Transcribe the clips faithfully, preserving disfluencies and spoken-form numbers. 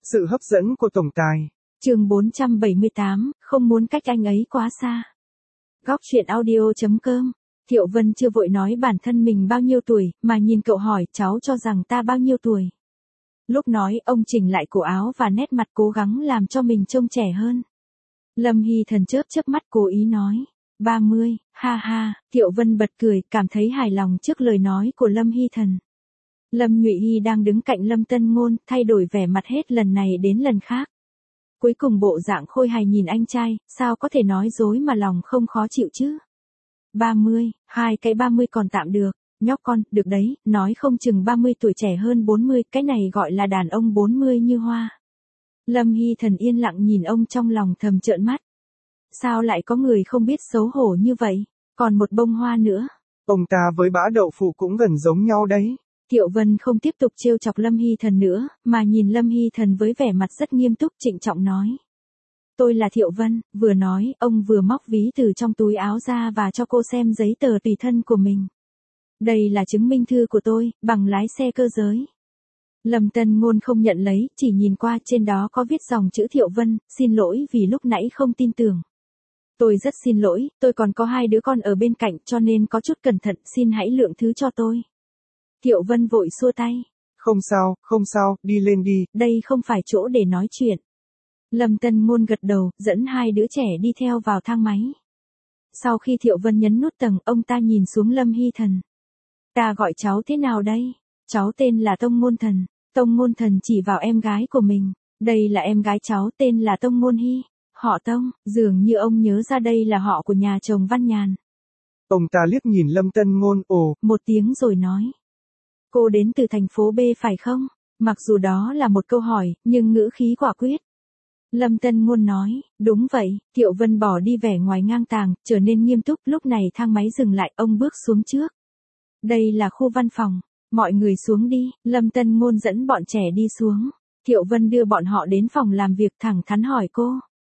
Sự hấp dẫn của tổng tài. Chương bốn trăm bảy mươi tám, không muốn cách anh ấy quá xa. Góc truyện audio chấm com. Thiệu Vân chưa vội nói bản thân mình bao nhiêu tuổi, mà nhìn cậu hỏi cháu cho rằng ta bao nhiêu tuổi. Lúc nói ông chỉnh lại cổ áo và nét mặt cố gắng làm cho mình trông trẻ hơn. Lâm Hy Thần chớp chớp mắt cố ý nói. ba mươi, ha ha, Thiệu Vân bật cười, cảm thấy hài lòng trước lời nói của Lâm Hy Thần. Lâm Nhụy Hy đang đứng cạnh Lâm Tân Ngôn, thay đổi vẻ mặt hết lần này đến lần khác. Cuối cùng bộ dạng khôi hài nhìn anh trai, sao có thể nói dối mà lòng không khó chịu chứ. ba mươi, hai cái ba mươi còn tạm được, nhóc con, được đấy, nói không chừng ba mươi tuổi trẻ hơn bốn mươi, cái này gọi là đàn ông bốn mươi như hoa. Lâm Hy Thần yên lặng nhìn ông trong lòng thầm trợn mắt. Sao lại có người không biết xấu hổ như vậy, còn một bông hoa nữa. Ông ta với bã đậu phụ cũng gần giống nhau đấy. Thiệu Vân không tiếp tục trêu chọc Lâm Hy Thần nữa, mà nhìn Lâm Hy Thần với vẻ mặt rất nghiêm túc trịnh trọng nói. Tôi là Thiệu Vân, vừa nói, ông vừa móc ví từ trong túi áo ra và cho cô xem giấy tờ tùy thân của mình. Đây là chứng minh thư của tôi, bằng lái xe cơ giới. Lâm Tân Ngôn không nhận lấy, chỉ nhìn qua trên đó có viết dòng chữ Thiệu Vân, xin lỗi vì lúc nãy không tin tưởng. Tôi rất xin lỗi, tôi còn có hai đứa con ở bên cạnh cho nên có chút cẩn thận, xin hãy lượng thứ cho tôi. Thiệu Vân vội xua tay. Không sao, không sao, đi lên đi. Đây không phải chỗ để nói chuyện. Lâm Tân Ngôn gật đầu, dẫn hai đứa trẻ đi theo vào thang máy. Sau khi Thiệu Vân nhấn nút tầng, ông ta nhìn xuống Lâm Hy Thần. Ta gọi cháu thế nào đây? Cháu tên là Tông Ngôn Thần. Tông Ngôn Thần chỉ vào em gái của mình. Đây là em gái cháu tên là Tông Ngôn Hy. Họ Tông, dường như ông nhớ ra đây là họ của nhà chồng Văn Nhàn. Ông ta liếc nhìn Lâm Tân Ngôn, ồ, một tiếng rồi nói. Cô đến từ thành phố B phải không? Mặc dù đó là một câu hỏi, nhưng ngữ khí quả quyết. Lâm Tân Ngôn nói, đúng vậy. Thiệu Vân bỏ đi vẻ ngoài ngang tàng, trở nên nghiêm túc. Lúc này thang máy dừng lại, ông bước xuống trước. Đây là khu văn phòng. Mọi người xuống đi. Lâm Tân Ngôn dẫn bọn trẻ đi xuống. Thiệu Vân đưa bọn họ đến phòng làm việc, thẳng thắn hỏi cô.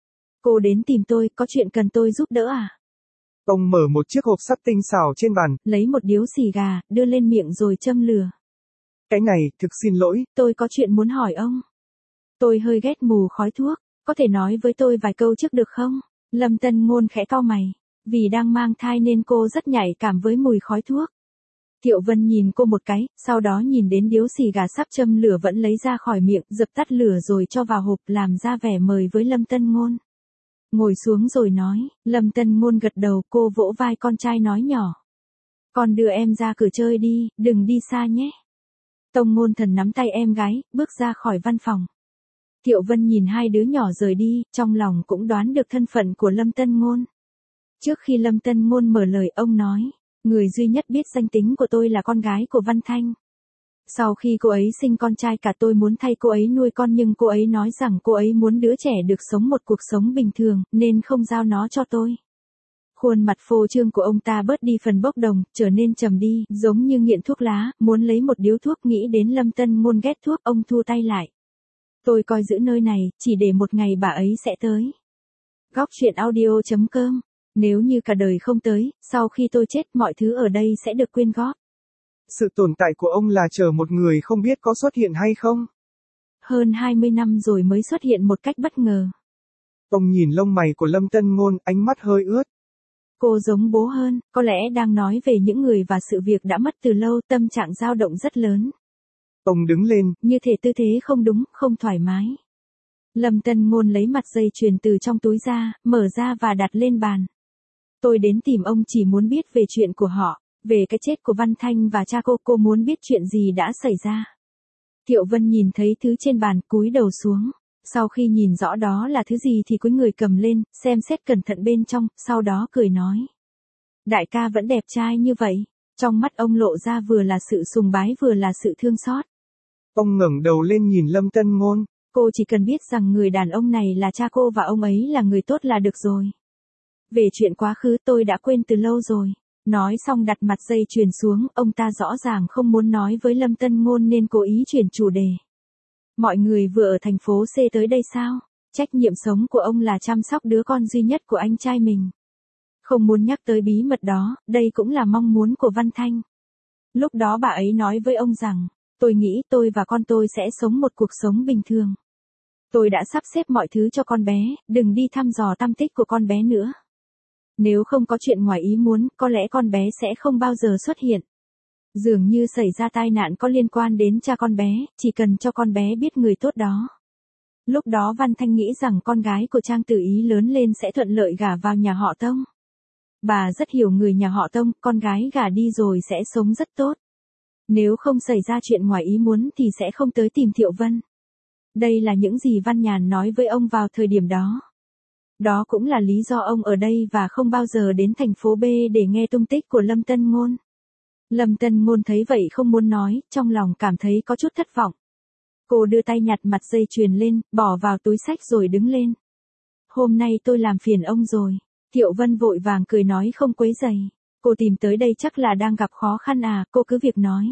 Cô đến tìm tôi, có chuyện cần tôi giúp đỡ à? Ông mở một chiếc hộp sắt tinh xảo trên bàn, lấy một điếu xì gà, đưa lên miệng rồi châm lửa. Cái này, thực xin lỗi. Tôi có chuyện muốn hỏi ông. Tôi hơi ghét mùi khói thuốc, có thể nói với tôi vài câu trước được không? Lâm Tân Ngôn khẽ cau mày, vì đang mang thai nên cô rất nhạy cảm với mùi khói thuốc. Thiệu Vân nhìn cô một cái, sau đó nhìn đến điếu xì gà sắp châm lửa vẫn lấy ra khỏi miệng, dập tắt lửa rồi cho vào hộp, làm ra vẻ mời với Lâm Tân Ngôn. Ngồi xuống rồi nói, Lâm Tân Ngôn gật đầu, cô vỗ vai con trai nói nhỏ. Con đưa em ra cửa chơi đi, đừng đi xa nhé. Tông Ngôn Thần nắm tay em gái, bước ra khỏi văn phòng. Thiệu Vân nhìn hai đứa nhỏ rời đi, trong lòng cũng đoán được thân phận của Lâm Tân Ngôn. Trước khi Lâm Tân Ngôn mở lời, ông nói, người duy nhất biết danh tính của tôi là con gái của Văn Thanh. Sau khi cô ấy sinh con trai cả tôi muốn thay cô ấy nuôi con nhưng cô ấy nói rằng cô ấy muốn đứa trẻ được sống một cuộc sống bình thường, nên không giao nó cho tôi. Khuôn mặt phô trương của ông ta bớt đi phần bốc đồng, trở nên trầm đi, giống như nghiện thuốc lá, muốn lấy một điếu thuốc, nghĩ đến Lâm Tân Ngôn ghét thuốc, ông thu tay lại. Tôi coi giữ nơi này, chỉ để một ngày bà ấy sẽ tới. Góc truyện audio chấm com. Nếu như cả đời không tới, sau khi tôi chết mọi thứ ở đây sẽ được quyên góp. Sự tồn tại của ông là chờ một người không biết có xuất hiện hay không? Hơn hai mươi năm rồi mới xuất hiện một cách bất ngờ. Ông nhìn lông mày của Lâm Tân Ngôn, ánh mắt hơi ướt. Cô giống bố hơn, có lẽ đang nói về những người và sự việc đã mất từ lâu, tâm trạng dao động rất lớn. Ông đứng lên, như thể tư thế không đúng, không thoải mái. Lâm Tân Ngôn lấy mặt dây chuyền từ trong túi ra, mở ra và đặt lên bàn. Tôi đến tìm ông chỉ muốn biết về chuyện của họ, về cái chết của Văn Thanh và cha cô, cô muốn biết chuyện gì đã xảy ra. Thiệu Vân nhìn thấy thứ trên bàn, cúi đầu xuống. Sau khi nhìn rõ đó là thứ gì thì cúi người cầm lên, xem xét cẩn thận bên trong, sau đó cười nói. Đại ca vẫn đẹp trai như vậy. Trong mắt ông lộ ra vừa là sự sùng bái vừa là sự thương xót. Ông ngẩng đầu lên nhìn Lâm Tân Ngôn. Cô chỉ cần biết rằng người đàn ông này là cha cô và ông ấy là người tốt là được rồi. Về chuyện quá khứ tôi đã quên từ lâu rồi. Nói xong đặt mặt dây chuyền xuống, ông ta rõ ràng không muốn nói với Lâm Tân Ngôn nên cố ý chuyển chủ đề. Mọi người vừa ở thành phố C tới đây sao? Trách nhiệm sống của ông là chăm sóc đứa con duy nhất của anh trai mình. Không muốn nhắc tới bí mật đó, đây cũng là mong muốn của Văn Thanh. Lúc đó bà ấy nói với ông rằng, tôi nghĩ tôi và con tôi sẽ sống một cuộc sống bình thường. Tôi đã sắp xếp mọi thứ cho con bé, đừng đi thăm dò tăm tích của con bé nữa. Nếu không có chuyện ngoài ý muốn, có lẽ con bé sẽ không bao giờ xuất hiện. Dường như xảy ra tai nạn có liên quan đến cha con bé, chỉ cần cho con bé biết người tốt đó. Lúc đó Văn Thanh nghĩ rằng con gái của Trang Tử Ý lớn lên sẽ thuận lợi gả vào nhà họ Tông. Bà rất hiểu người nhà họ Tông, con gái gả đi rồi sẽ sống rất tốt. Nếu không xảy ra chuyện ngoài ý muốn thì sẽ không tới tìm Thiệu Vân. Đây là những gì Văn Nhàn nói với ông vào thời điểm đó. Đó cũng là lý do ông ở đây và không bao giờ đến thành phố B để nghe tung tích của Lâm Tân Ngôn. Lâm Tân Ngôn thấy vậy không muốn nói, trong lòng cảm thấy có chút thất vọng. Cô đưa tay nhặt mặt dây chuyền lên, bỏ vào túi xách rồi đứng lên. Hôm nay tôi làm phiền ông rồi. Thiệu Vân vội vàng cười nói không quấy rầy. Cô tìm tới đây chắc là đang gặp khó khăn à, cô cứ việc nói.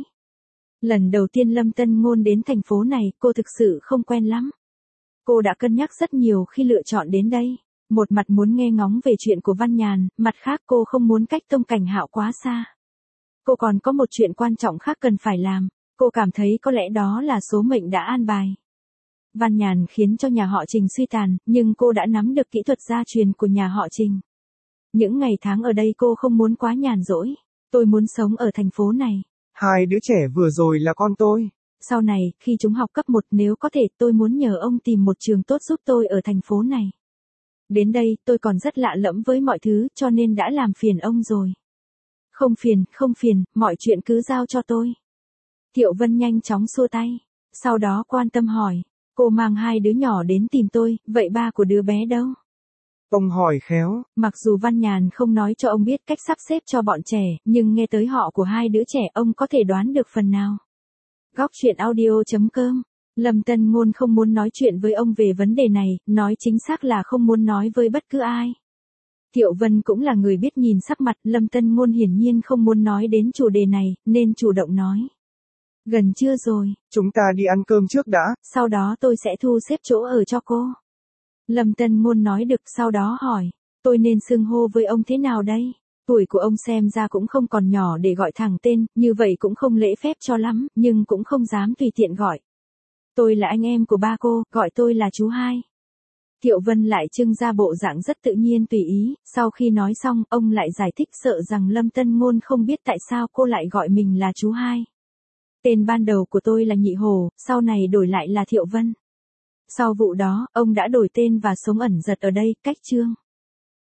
Lần đầu tiên Lâm Tân Ngôn đến thành phố này, cô thực sự không quen lắm. Cô đã cân nhắc rất nhiều khi lựa chọn đến đây. Một mặt muốn nghe ngóng về chuyện của Văn Nhàn, mặt khác cô không muốn cách Tông Cảnh Hạo quá xa. Cô còn có một chuyện quan trọng khác cần phải làm. Cô cảm thấy có lẽ đó là số mệnh đã an bài. Văn Nhàn khiến cho nhà họ Trình suy tàn, nhưng cô đã nắm được kỹ thuật gia truyền của nhà họ Trình. Những ngày tháng ở đây cô không muốn quá nhàn rỗi. Tôi muốn sống ở thành phố này. Hai đứa trẻ vừa rồi là con tôi. Sau này, khi chúng học cấp một nếu có thể tôi muốn nhờ ông tìm một trường tốt giúp tôi ở thành phố này. Đến đây tôi còn rất lạ lẫm với mọi thứ cho nên đã làm phiền ông rồi. Không phiền, không phiền, mọi chuyện cứ giao cho tôi. Thiệu Vân nhanh chóng xua tay. Sau đó quan tâm hỏi. Cô mang hai đứa nhỏ đến tìm tôi, vậy ba của đứa bé đâu? Ông hỏi khéo. Mặc dù Văn Nhàn không nói cho ông biết cách sắp xếp cho bọn trẻ, nhưng nghe tới họ của hai đứa trẻ ông có thể đoán được phần nào. Góc truyện audio chấm com. Lâm Tân Ngôn không muốn nói chuyện với ông về vấn đề này, nói chính xác là không muốn nói với bất cứ ai. Thiệu Vân cũng là người biết nhìn sắc mặt, Lâm Tân Ngôn hiển nhiên không muốn nói đến chủ đề này, nên chủ động nói. Gần trưa rồi. Chúng ta đi ăn cơm trước đã. Sau đó tôi sẽ thu xếp chỗ ở cho cô. Lâm Tân Ngôn nói được sau đó hỏi. Tôi nên xưng hô với ông thế nào đây? Tuổi của ông xem ra cũng không còn nhỏ để gọi thẳng tên, như vậy cũng không lễ phép cho lắm, nhưng cũng không dám tùy tiện gọi. Tôi là anh em của ba cô, gọi tôi là chú hai. Thiệu Vân lại trưng ra bộ dạng rất tự nhiên tùy ý, sau khi nói xong, ông lại giải thích sợ rằng Lâm Tân Ngôn không biết tại sao cô lại gọi mình là chú hai. Tên ban đầu của tôi là Nhị Hồ, sau này đổi lại là Thiệu Vân. Sau vụ đó, ông đã đổi tên và sống ẩn dật ở đây, cách Trương.